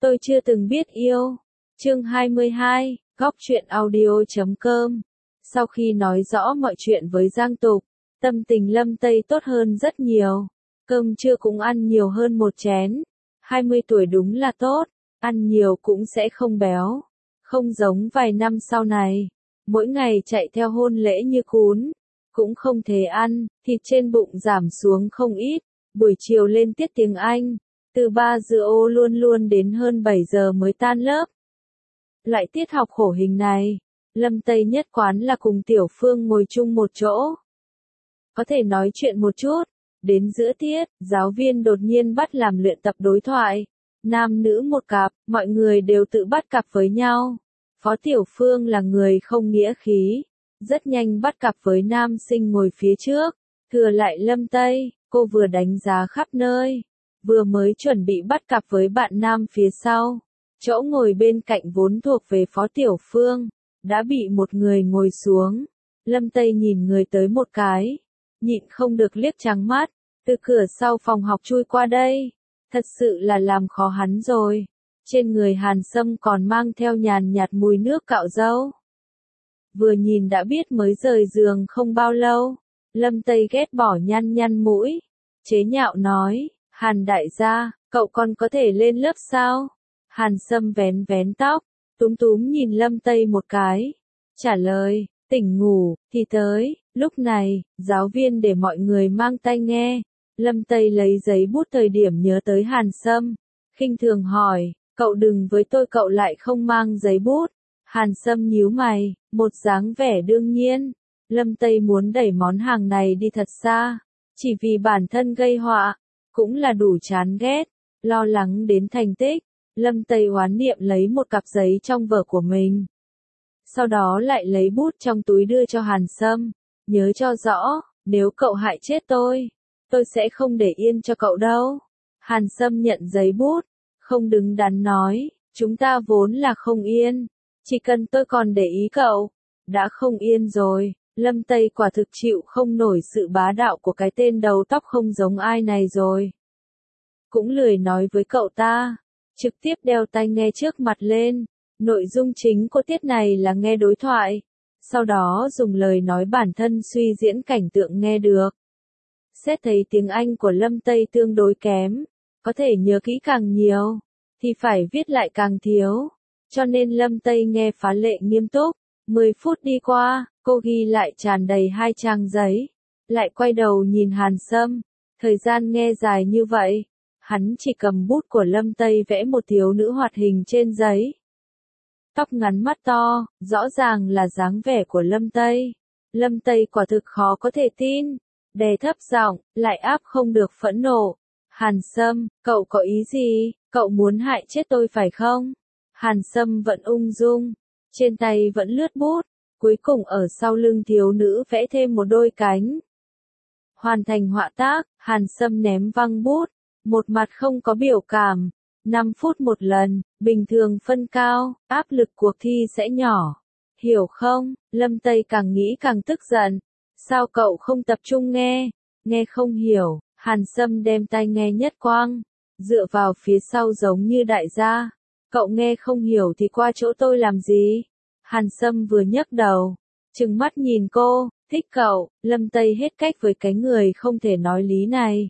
Tôi chưa từng biết yêu. Chương 22, Góc truyện audio.com. Sau khi nói rõ mọi chuyện với Giang Tục, tâm tình Lâm Tây tốt hơn rất nhiều. Cơm trưa cũng ăn nhiều hơn một chén. 20 tuổi đúng là tốt, ăn nhiều cũng sẽ không béo. Không giống vài năm sau này, mỗi ngày chạy theo hôn lễ như cún. Cũng không thể ăn, thịt trên bụng giảm xuống không ít. Buổi chiều lên tiết tiếng Anh, từ 3 giờ ô luôn luôn đến hơn 7 giờ mới tan lớp. Loại tiết học khổ hình này, Lâm Tây nhất quán là cùng Tiểu Phương ngồi chung một chỗ. Có thể nói chuyện một chút, đến giữa tiết, giáo viên đột nhiên bắt làm luyện tập đối thoại. Nam nữ một cặp, mọi người đều tự bắt cặp với nhau. Phó Tiểu Phương là người không nghĩa khí, rất nhanh bắt cặp với nam sinh ngồi phía trước, thừa lại Lâm Tây, cô vừa đánh giá khắp nơi, vừa mới chuẩn bị bắt cặp với bạn nam phía sau. Chỗ ngồi bên cạnh vốn thuộc về Phó Tiểu Phương, đã bị một người ngồi xuống. Lâm Tây nhìn người tới một cái, nhịn không được liếc trắng mắt, từ cửa sau phòng học chui qua đây. Thật sự là làm khó hắn rồi. Trên người Hàn Sâm còn mang theo nhàn nhạt mùi nước cạo râu. Vừa nhìn đã biết mới rời giường không bao lâu. Lâm Tây ghét bỏ nhăn nhăn mũi, chế nhạo nói, Hàn đại gia, cậu còn có thể lên lớp sao? Hàn Sâm vén vén tóc, túm túm nhìn Lâm Tây một cái, trả lời, tỉnh ngủ, thì tới. Lúc này, giáo viên để mọi người mang tai nghe. Lâm Tây lấy giấy bút thời điểm nhớ tới Hàn Sâm, khinh thường hỏi, cậu đừng với tôi cậu lại không mang giấy bút. Hàn Sâm nhíu mày, một dáng vẻ đương nhiên. Lâm Tây muốn đẩy món hàng này đi thật xa, chỉ vì bản thân gây họa, cũng là đủ chán ghét, lo lắng đến thành tích. Lâm Tây oán niệm lấy một cặp giấy trong vở của mình. Sau đó lại lấy bút trong túi đưa cho Hàn Sâm, nhớ cho rõ, nếu cậu hại chết tôi sẽ không để yên cho cậu đâu. Hàn Sâm nhận giấy bút, không đứng đắn nói, chúng ta vốn là không yên, chỉ cần tôi còn để ý cậu, đã không yên rồi. Lâm Tây quả thực chịu không nổi sự bá đạo của cái tên đầu tóc không giống ai này rồi. Cũng lười nói với cậu ta, trực tiếp đeo tai nghe trước mặt lên. Nội dung chính của tiết này là nghe đối thoại, sau đó dùng lời nói bản thân suy diễn cảnh tượng nghe được. Xét thấy tiếng Anh của Lâm Tây tương đối kém, có thể nhớ kỹ càng nhiều, thì phải viết lại càng thiếu. Cho nên Lâm Tây nghe phá lệ nghiêm túc. 10 phút đi qua, cô ghi lại tràn đầy 2 trang giấy, lại quay đầu nhìn Hàn Sâm. Thời gian nghe dài như vậy, hắn chỉ cầm bút của Lâm Tây vẽ một thiếu nữ hoạt hình trên giấy. Tóc ngắn mắt to, rõ ràng là dáng vẻ của Lâm Tây. Lâm Tây quả thực khó có thể tin, đè thấp giọng, lại áp không được phẫn nộ. Hàn Sâm, cậu có ý gì? Cậu muốn hại chết tôi phải không? Hàn Sâm vẫn ung dung, trên tay vẫn lướt bút, cuối cùng ở sau lưng thiếu nữ vẽ thêm một đôi cánh. Hoàn thành họa tác, Hàn Sâm ném văng bút, một mặt không có biểu cảm. 5 phút một lần, bình thường phân cao, áp lực cuộc thi sẽ nhỏ. Hiểu không? Lâm Tây càng nghĩ càng tức giận. Sao cậu không tập trung nghe? Nghe không hiểu. Hàn Sâm đem tai nghe nhất quang, dựa vào phía sau giống như đại gia. Cậu nghe không hiểu thì qua chỗ tôi làm gì? Hàn Sâm vừa nhấc đầu, trừng mắt nhìn cô, thích cậu. Lâm Tây hết cách với cái người không thể nói lý này.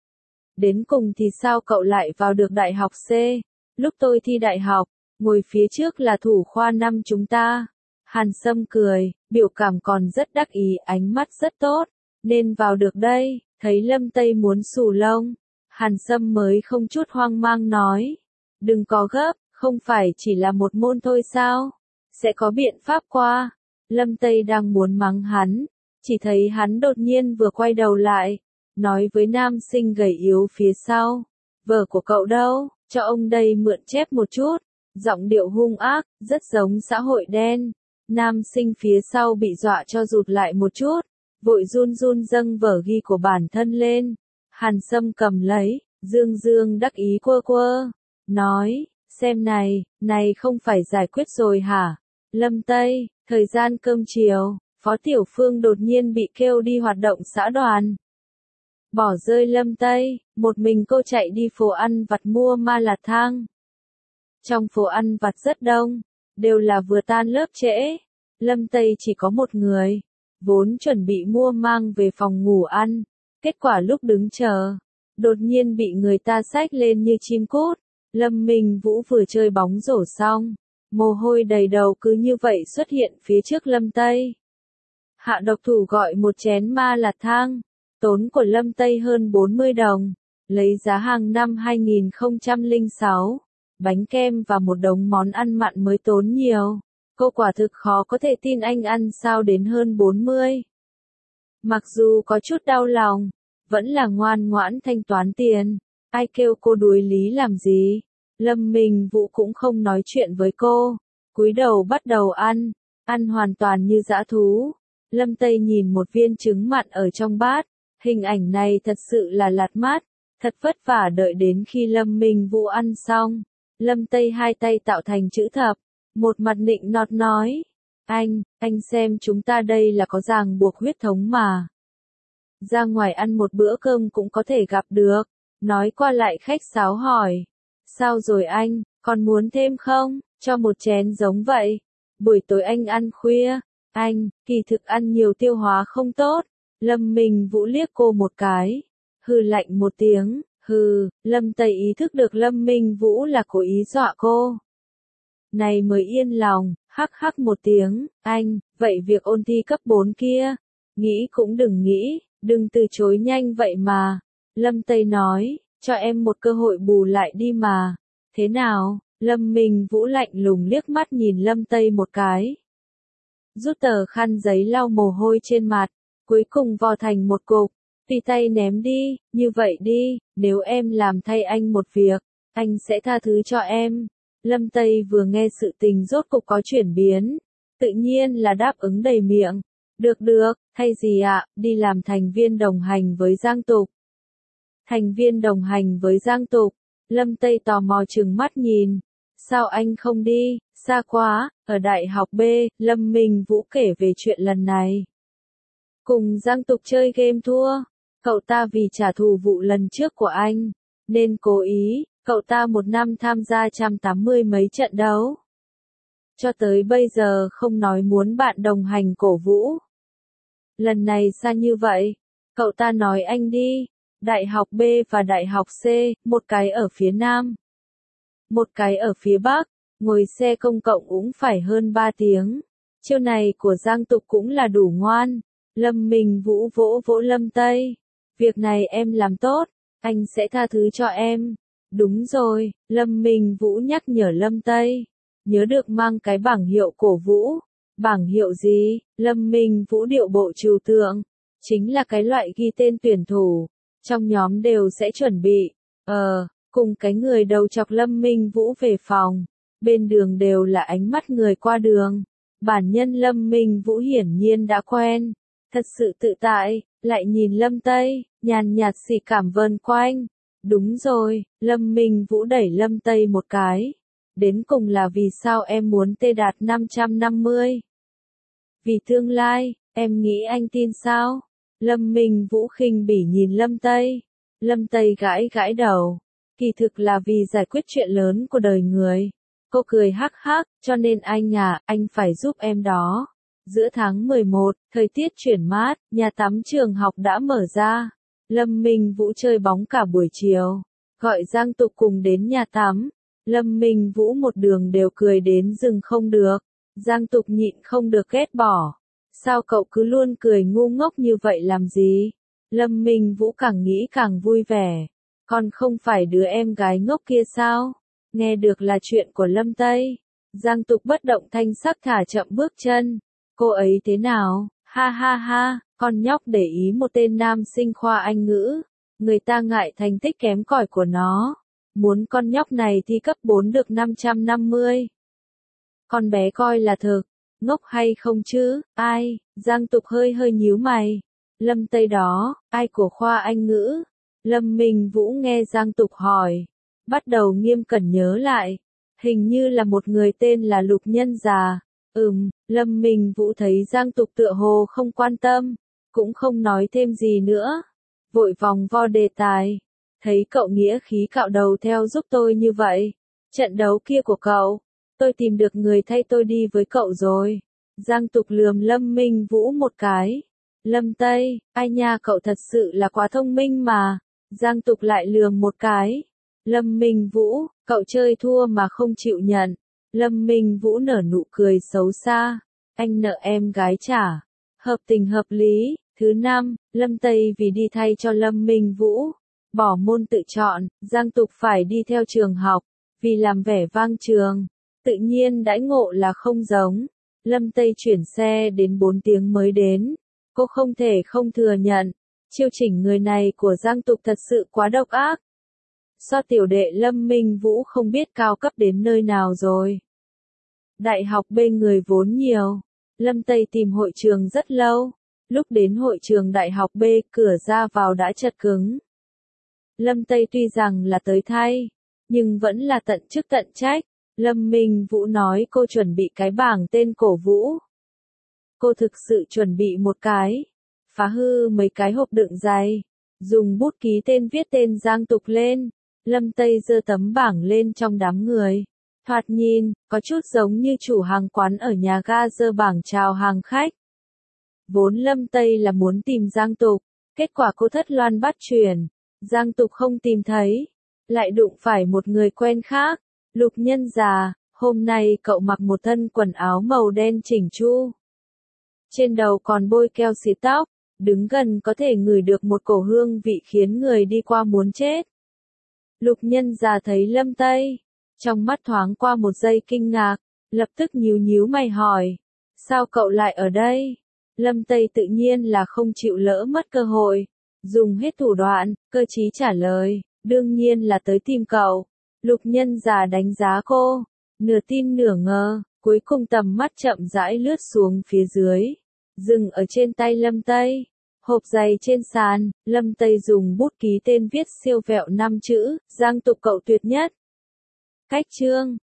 Đến cùng thì sao cậu lại vào được đại học C? Lúc tôi thi đại học, ngồi phía trước là thủ khoa năm chúng ta. Hàn Sâm cười, biểu cảm còn rất đắc ý, ánh mắt rất tốt, nên vào được đây. Thấy Lâm Tây muốn xù lông, Hàn Sâm mới không chút hoang mang nói, đừng có gấp, không phải chỉ là một môn thôi sao? Sẽ có biện pháp qua. Lâm Tây đang muốn mắng hắn, chỉ thấy hắn đột nhiên vừa quay đầu lại, nói với nam sinh gầy yếu phía sau, vở của cậu đâu, cho ông đây mượn chép một chút. Giọng điệu hung ác, rất giống xã hội đen. Nam sinh phía sau bị dọa cho rụt lại một chút, vội run run dâng vở ghi của bản thân lên. Hàn Sâm cầm lấy, dương dương đắc ý quơ quơ, nói, xem này, này không phải giải quyết rồi hả? Lâm Tây, thời gian cơm chiều, Phó Tiểu Phương đột nhiên bị kêu đi hoạt động xã đoàn. Bỏ rơi Lâm Tây, một mình cô chạy đi phố ăn vặt mua ma lạt thang. Trong phố ăn vặt rất đông, đều là vừa tan lớp trễ. Lâm Tây chỉ có một người, vốn chuẩn bị mua mang về phòng ngủ ăn. Kết quả lúc đứng chờ, đột nhiên bị người ta xách lên như chim cút. Lâm Minh Vũ vừa chơi bóng rổ xong, mồ hôi đầy đầu cứ như vậy xuất hiện phía trước Lâm Tây. Hạ độc thủ gọi một chén ma lạt thang, tốn của Lâm Tây hơn 40 đồng, lấy giá hàng năm 2006, bánh kem và một đống món ăn mặn mới tốn nhiều. Cô quả thực khó có thể tin anh ăn sao đến hơn 40. Mặc dù có chút đau lòng, vẫn là ngoan ngoãn thanh toán tiền. Ai kêu cô đuối lý làm gì? Lâm Minh Vũ cũng không nói chuyện với cô, cúi đầu bắt đầu ăn, ăn hoàn toàn như dã thú. Lâm Tây nhìn một viên trứng mặn ở trong bát, hình ảnh này thật sự là lạt mắt, thật vất vả đợi đến khi Lâm Minh Vũ ăn xong. Lâm Tây hai tay tạo thành chữ thập, một mặt nịnh nọt nói, anh xem chúng ta đây là có ràng buộc huyết thống mà. Ra ngoài ăn một bữa cơm cũng có thể gặp được, nói qua lại khách sáo hỏi, sao rồi anh, còn muốn thêm không, cho một chén giống vậy. Buổi tối anh ăn khuya, anh, kỳ thực ăn nhiều tiêu hóa không tốt. Lâm Minh Vũ liếc cô một cái, hừ lạnh một tiếng, hừ. Lâm Tây ý thức được Lâm Minh Vũ là cố ý dọa cô. Này mới yên lòng, hắc hắc một tiếng, anh, vậy việc ôn thi cấp 4 kia, nghĩ cũng đừng nghĩ, đừng từ chối nhanh vậy mà. Lâm Tây nói, cho em một cơ hội bù lại đi mà. Thế nào? Lâm Minh Vũ lạnh lùng liếc mắt nhìn Lâm Tây một cái. Rút tờ khăn giấy lau mồ hôi trên mặt, cuối cùng vò thành một cục, tùy tay ném đi, như vậy đi, nếu em làm thay anh một việc, anh sẽ tha thứ cho em. Lâm Tây vừa nghe sự tình rốt cục có chuyển biến, tự nhiên là đáp ứng đầy miệng. Được, thay gì ạ, đi làm thành viên đồng hành với Giang Tục. Thành viên đồng hành với Giang Tục, Lâm Tây tò mò trừng mắt nhìn. Sao anh không đi, xa quá, ở đại học B, Lâm Minh Vũ kể về chuyện lần này. Cùng Giang Tục chơi game thua, cậu ta vì trả thù vụ lần trước của anh, nên cố ý, cậu ta một năm tham gia 180 mấy trận đấu. Cho tới bây giờ không nói muốn bạn đồng hành cổ vũ. Lần này xa như vậy, cậu ta nói anh đi, đại học B và đại học C, một cái ở phía Nam, một cái ở phía Bắc, ngồi xe công cộng cũng phải hơn 3 tiếng. Chiêu này của Giang Tục cũng là đủ ngoan. Lâm Minh Vũ vỗ vỗ Lâm Tây. Việc này em làm tốt, anh sẽ tha thứ cho em. Đúng rồi, Lâm Minh Vũ nhắc nhở Lâm Tây. Nhớ được mang cái bảng hiệu cổ vũ. Bảng hiệu gì? Lâm Minh Vũ điệu bộ trừu tượng. Chính là cái loại ghi tên tuyển thủ. Trong nhóm đều sẽ chuẩn bị. Cùng cái người đầu chọc Lâm Minh Vũ về phòng. Bên đường đều là ánh mắt người qua đường. Bản nhân Lâm Minh Vũ hiển nhiên đã quen. Thật sự tự tại, lại nhìn Lâm Tây, nhàn nhạt xì cảm vờn quanh. Đúng rồi, Lâm Minh Vũ đẩy Lâm Tây một cái. Đến cùng là vì sao em muốn tê đạt 550? Vì tương lai, em nghĩ anh tin sao? Lâm Minh Vũ khinh bỉ nhìn Lâm Tây. Lâm Tây gãi gãi đầu. Kỳ thực là vì giải quyết chuyện lớn của đời người. Cô cười hắc hắc, cho nên anh phải giúp em đó. Giữa tháng 11, thời tiết chuyển mát, nhà tắm trường học đã mở ra. Lâm Minh Vũ chơi bóng cả buổi chiều. Gọi Giang Tục cùng đến nhà tắm. Lâm Minh Vũ một đường đều cười đến dừng không được. Giang Tục nhịn không được ghét bỏ. Sao cậu cứ luôn cười ngu ngốc như vậy làm gì? Lâm Minh Vũ càng nghĩ càng vui vẻ. Còn không phải đứa em gái ngốc kia sao? Nghe được là chuyện của Lâm Tây. Giang Tục bất động thanh sắc thả chậm bước chân. Cô ấy thế nào? Ha ha ha, con nhóc để ý một tên nam sinh khoa Anh ngữ. Người ta ngại thành tích kém cỏi của nó. Muốn con nhóc này thi cấp 4 được 550. Con bé coi là thực. Ngốc hay không chứ? Ai? Giang Tục hơi nhíu mày. Lâm Tây đó, ai của khoa Anh ngữ? Lâm Minh Vũ nghe Giang Tục hỏi. Bắt đầu nghiêm cẩn nhớ lại. Hình như là một người tên là Lục Nhân Già. Lâm Minh Vũ thấy Giang Tục tựa hồ không quan tâm, cũng không nói thêm gì nữa. Vội vòng vo đề tài. Thấy cậu nghĩa khí cạo đầu theo giúp tôi như vậy. Trận đấu kia của cậu, tôi tìm được người thay tôi đi với cậu rồi. Giang Tục lườm Lâm Minh Vũ một cái. Lâm Tây, ai nha, cậu thật sự là quá thông minh mà. Giang Tục lại lườm một cái. Lâm Minh Vũ, cậu chơi thua mà không chịu nhận. Lâm Minh Vũ nở nụ cười xấu xa. Anh nợ em gái trả. Hợp tình hợp lý. Thứ năm, Lâm Tây vì đi thay cho Lâm Minh Vũ. Bỏ môn tự chọn, Giang Tục phải đi theo trường học. Vì làm vẻ vang trường. Tự nhiên đãi ngộ là không giống. Lâm Tây chuyển xe đến 4 tiếng mới đến. Cô không thể không thừa nhận. Chiêu chỉnh người này của Giang Tục thật sự quá độc ác. So tiểu đệ Lâm Minh Vũ không biết cao cấp đến nơi nào rồi. Đại học B người vốn nhiều. Lâm Tây tìm hội trường rất lâu. Lúc đến hội trường đại học B, cửa ra vào đã chật cứng. Lâm Tây tuy rằng là tới thay, nhưng vẫn là tận chức tận trách. Lâm Minh Vũ nói cô chuẩn bị cái bảng tên cổ vũ. Cô thực sự chuẩn bị một cái. Phá hư mấy cái hộp đựng giày. Dùng bút ký tên viết tên Giang Tục lên. Lâm Tây giơ tấm bảng lên trong đám người. Thoạt nhìn, có chút giống như chủ hàng quán ở nhà ga giơ bảng chào hàng khách. Vốn Lâm Tây là muốn tìm Giang Tục. Kết quả cô thất loan bắt chuyển. Giang Tục không tìm thấy. Lại đụng phải một người quen khác. Lục Nhân Già, hôm nay cậu mặc một thân quần áo màu đen chỉnh chu. Trên đầu còn bôi keo xịt tóc, đứng gần có thể ngửi được một cổ hương vị khiến người đi qua muốn chết. Lục Nhân Già thấy Lâm Tây, trong mắt thoáng qua một giây kinh ngạc, lập tức nhíu nhíu mày hỏi, sao cậu lại ở đây? Lâm Tây tự nhiên là không chịu lỡ mất cơ hội, dùng hết thủ đoạn, cơ trí trả lời, đương nhiên là tới tìm cậu. Lục Nhân Già đánh giá cô, nửa tin nửa ngờ, cuối cùng tầm mắt chậm rãi lướt xuống phía dưới, dừng ở trên tay Lâm Tây. Hộp giày trên sàn, Lâm Tây dùng bút ký tên viết siêu vẹo 5 chữ, Giang Tục cậu tuyệt nhất. Cách chương